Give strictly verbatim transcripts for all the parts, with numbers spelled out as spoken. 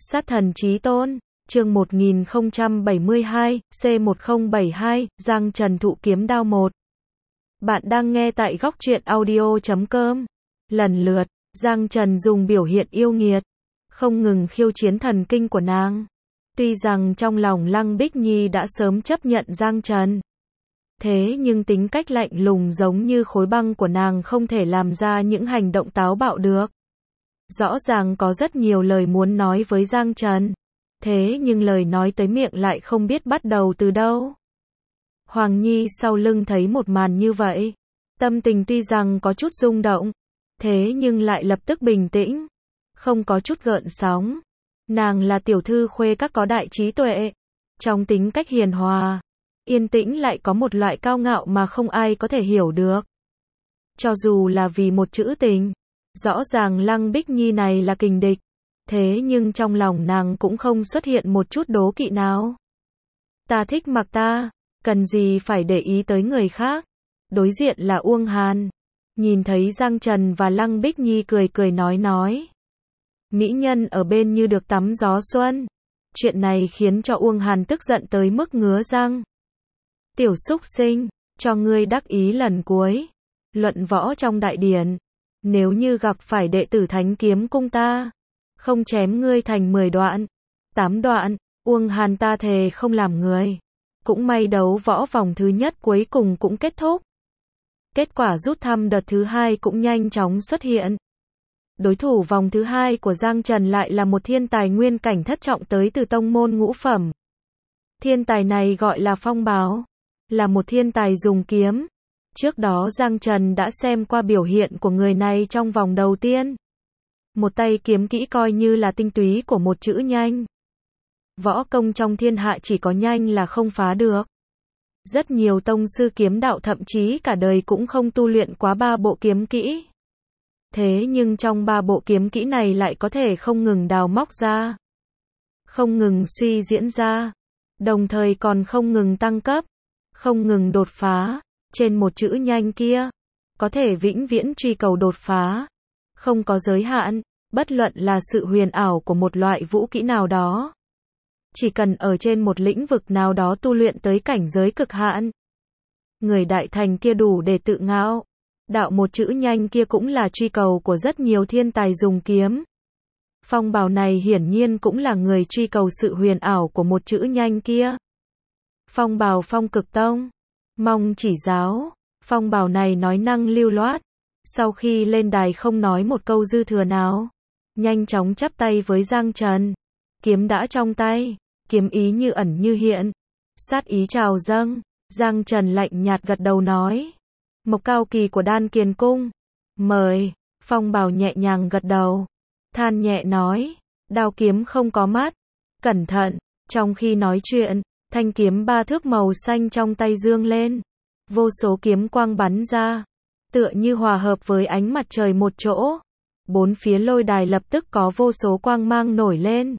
Sát thần chí tôn, chương một nghìn không trăm bảy mươi hai, C một không bảy hai, Giang Trần thụ kiếm đao một. Bạn đang nghe tại góc truyện audio chấm com. Lần lượt, Giang Trần dùng biểu hiện yêu nghiệt, không ngừng khiêu chiến thần kinh của nàng. Tuy rằng trong lòng Lăng Bích Nhi đã sớm chấp nhận Giang Trần, thế nhưng tính cách lạnh lùng giống như khối băng của nàng không thể làm ra những hành động táo bạo được. Rõ ràng có rất nhiều lời muốn nói với Giang Trần, thế nhưng lời nói tới miệng lại không biết bắt đầu từ đâu. Hoàng Nhi sau lưng thấy một màn như vậy, tâm tình tuy rằng có chút rung động, thế nhưng lại lập tức bình tĩnh, không có chút gợn sóng. Nàng là tiểu thư khuê các có đại trí tuệ, trong tính cách hiền hòa, yên tĩnh lại có một loại cao ngạo mà không ai có thể hiểu được. Cho dù là vì một chữ tình, rõ ràng Lăng Bích Nhi này là kình địch, thế nhưng trong lòng nàng cũng không xuất hiện một chút đố kỵ nào. Ta thích mặc ta, cần gì phải để ý tới người khác. Đối diện là Uông Hàn, nhìn thấy Giang Trần và Lăng Bích Nhi cười cười nói nói. Mỹ nhân ở bên như được tắm gió xuân. Chuyện này khiến cho Uông Hàn tức giận tới mức ngứa răng. Tiểu xúc sinh, cho ngươi đắc ý lần cuối. Luận võ trong đại điển, nếu như gặp phải đệ tử Thánh Kiếm Cung ta, không chém ngươi thành mười đoạn, tám đoạn, Uông Hàn ta thề không làm người. Cũng may đấu võ vòng thứ nhất cuối cùng cũng kết thúc. Kết quả rút thăm đợt thứ hai cũng nhanh chóng xuất hiện. Đối thủ vòng thứ hai của Giang Trần lại là một thiên tài nguyên cảnh thất trọng tới từ tông môn ngũ phẩm. Thiên tài này gọi là Phong Bảo, là một thiên tài dùng kiếm. Trước đó Giang Trần đã xem qua biểu hiện của người này trong vòng đầu tiên. Một tay kiếm kỹ coi như là tinh túy của một chữ nhanh. Võ công trong thiên hạ chỉ có nhanh là không phá được. Rất nhiều tông sư kiếm đạo thậm chí cả đời cũng không tu luyện quá ba bộ kiếm kỹ. Thế nhưng trong ba bộ kiếm kỹ này lại có thể không ngừng đào móc ra, không ngừng suy diễn ra, đồng thời còn không ngừng tăng cấp, không ngừng đột phá. Trên một chữ nhanh kia, có thể vĩnh viễn truy cầu đột phá, không có giới hạn, bất luận là sự huyền ảo của một loại vũ kỹ nào đó. Chỉ cần ở trên một lĩnh vực nào đó tu luyện tới cảnh giới cực hạn, người đại thành kia đủ để tự ngạo. Đạo một chữ nhanh kia cũng là truy cầu của rất nhiều thiên tài dùng kiếm. Phong Bảo này hiển nhiên cũng là người truy cầu sự huyền ảo của một chữ nhanh kia. Phong Bảo Phong Cực Tông, mong chỉ giáo. Phong Bảo này nói năng lưu loát, sau khi lên đài không nói một câu dư thừa nào, nhanh chóng chắp tay với Giang Trần. Kiếm đã trong tay, kiếm ý như ẩn như hiện, sát ý trào dâng. Giang Trần lạnh nhạt gật đầu nói. Mộc Cao Kỳ của Đan Kiền Cung, mời. Phong Bảo nhẹ nhàng gật đầu, than nhẹ nói, đao kiếm không có mắt, cẩn thận. Trong khi nói chuyện, thanh kiếm ba thước màu xanh trong tay dương lên, vô số kiếm quang bắn ra, tựa như hòa hợp với ánh mặt trời một chỗ. Bốn phía lôi đài lập tức có vô số quang mang nổi lên.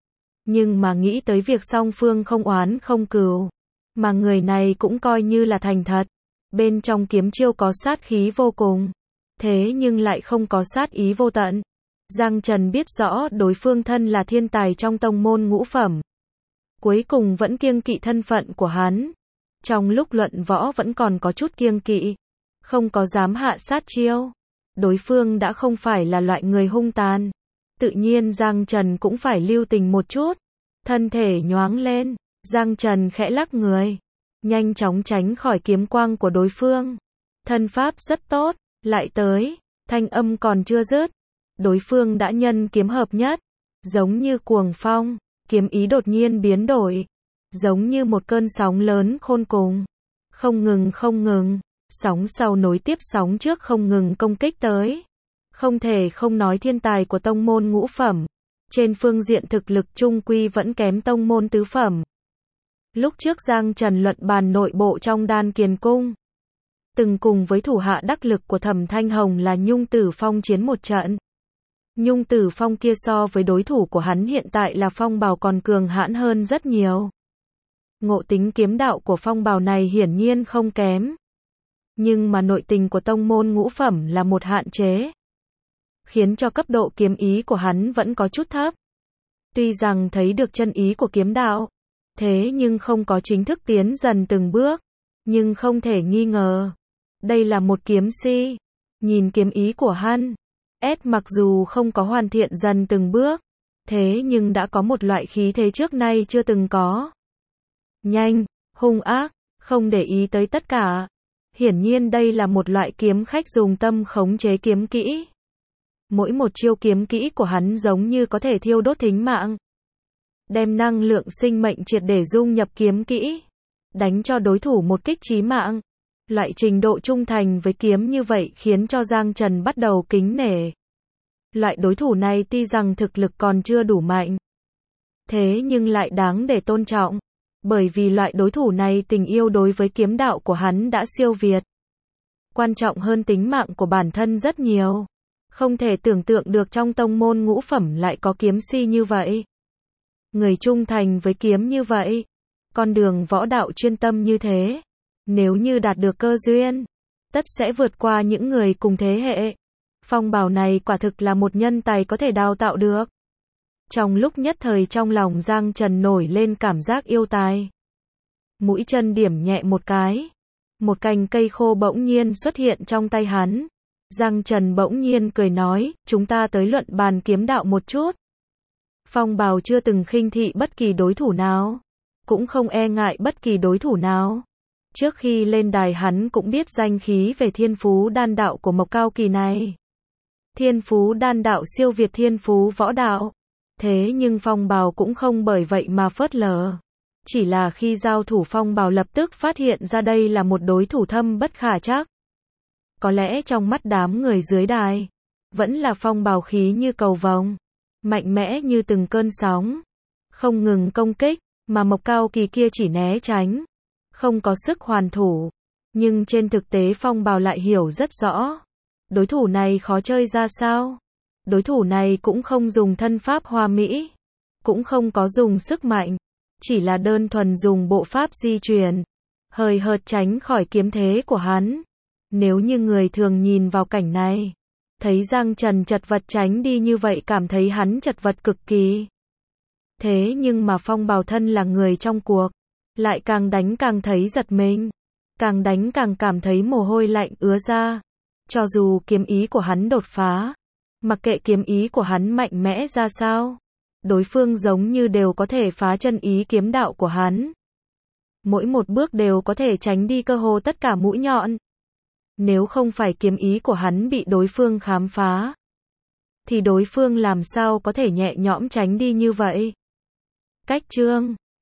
Nhưng mà nghĩ tới việc song phương không oán không cừu, mà người này cũng coi như là thành thật. Bên trong kiếm chiêu có sát khí vô cùng, thế nhưng lại không có sát ý vô tận. Giang Trần biết rõ đối phương thân là thiên tài trong tông môn ngũ phẩm, cuối cùng vẫn kiêng kỵ thân phận của hắn. Trong lúc luận võ vẫn còn có chút kiêng kỵ, không có dám hạ sát chiêu. Đối phương đã không phải là loại người hung tàn, tự nhiên Giang Trần cũng phải lưu tình một chút. Thân thể nhoáng lên, Giang Trần khẽ lắc người, nhanh chóng tránh khỏi kiếm quang của đối phương. Thân pháp rất tốt, lại tới, thanh âm còn chưa dứt, đối phương đã nhân kiếm hợp nhất, giống như cuồng phong, kiếm ý đột nhiên biến đổi, giống như một cơn sóng lớn khôn cùng, không ngừng không ngừng, sóng sau nối tiếp sóng trước không ngừng công kích tới. Không thể không nói thiên tài của tông môn ngũ phẩm, trên phương diện thực lực chung quy vẫn kém tông môn tứ phẩm. Lúc trước Giang Trần luận bàn nội bộ trong Đan Kiền Cung, từng cùng với thủ hạ đắc lực của Thẩm Thanh Hồng là Nhung Tử Phong chiến một trận. Nhung Tử Phong kia so với đối thủ của hắn hiện tại là Phong Bảo còn cường hãn hơn rất nhiều. Ngộ tính kiếm đạo của Phong Bảo này hiển nhiên không kém, nhưng mà nội tình của tông môn ngũ phẩm là một hạn chế, khiến cho cấp độ kiếm ý của hắn vẫn có chút thấp. Tuy rằng thấy được chân ý của kiếm đạo, thế nhưng không có chính thức tiến dần từng bước, nhưng không thể nghi ngờ, đây là một kiếm si. Nhìn kiếm ý của hắn, S mặc dù không có hoàn thiện dần từng bước, thế nhưng đã có một loại khí thế trước nay chưa từng có. Nhanh, hung ác, không để ý tới tất cả. Hiển nhiên đây là một loại kiếm khách dùng tâm khống chế kiếm kỹ. Mỗi một chiêu kiếm kỹ của hắn giống như có thể thiêu đốt thính mạng, đem năng lượng sinh mệnh triệt để dung nhập kiếm kỹ, đánh cho đối thủ một kích chí mạng. Loại trình độ trung thành với kiếm như vậy khiến cho Giang Trần bắt đầu kính nể. Loại đối thủ này tuy rằng thực lực còn chưa đủ mạnh, thế nhưng lại đáng để tôn trọng, bởi vì loại đối thủ này tình yêu đối với kiếm đạo của hắn đã siêu việt, quan trọng hơn tính mạng của bản thân rất nhiều. Không thể tưởng tượng được trong tông môn ngũ phẩm lại có kiếm si như vậy. Người trung thành với kiếm như vậy, con đường võ đạo chuyên tâm như thế, nếu như đạt được cơ duyên, tất sẽ vượt qua những người cùng thế hệ. Phong Bảo này quả thực là một nhân tài có thể đào tạo được. Trong lúc nhất thời trong lòng Giang Trần nổi lên cảm giác yêu tài. Mũi chân điểm nhẹ một cái, một cành cây khô bỗng nhiên xuất hiện trong tay hắn. Giang Trần bỗng nhiên cười nói, chúng ta tới luận bàn kiếm đạo một chút. Phong Bảo chưa từng khinh thị bất kỳ đối thủ nào, cũng không e ngại bất kỳ đối thủ nào. Trước khi lên đài hắn cũng biết danh khí về thiên phú đan đạo của Mộc Cao Kỳ này. Thiên phú đan đạo siêu việt thiên phú võ đạo. Thế nhưng Phong Bảo cũng không bởi vậy mà phớt lờ. Chỉ là khi giao thủ Phong Bảo lập tức phát hiện ra đây là một đối thủ thâm bất khả trắc. Có lẽ trong mắt đám người dưới đài, vẫn là Phong Bảo khí như cầu vồng, mạnh mẽ như từng cơn sóng, không ngừng công kích, mà Mộc Cao Kỳ kia chỉ né tránh, không có sức hoàn thủ. Nhưng trên thực tế Phong Bảo lại hiểu rất rõ, đối thủ này khó chơi ra sao. Đối thủ này cũng không dùng thân pháp hoa mỹ, cũng không có dùng sức mạnh, chỉ là đơn thuần dùng bộ pháp di chuyển, hời hợt tránh khỏi kiếm thế của hắn. Nếu như người thường nhìn vào cảnh này, thấy Giang Trần chật vật tránh đi như vậy cảm thấy hắn chật vật cực kỳ. Thế nhưng mà Phong Bảo thân là người trong cuộc, lại càng đánh càng thấy giật mình, càng đánh càng cảm thấy mồ hôi lạnh ứa ra. Cho dù kiếm ý của hắn đột phá, mặc kệ kiếm ý của hắn mạnh mẽ ra sao, đối phương giống như đều có thể phá chân ý kiếm đạo của hắn. Mỗi một bước đều có thể tránh đi cơ hồ tất cả mũi nhọn. Nếu không phải kiếm ý của hắn bị đối phương khám phá, thì đối phương làm sao có thể nhẹ nhõm tránh đi như vậy. Cách chương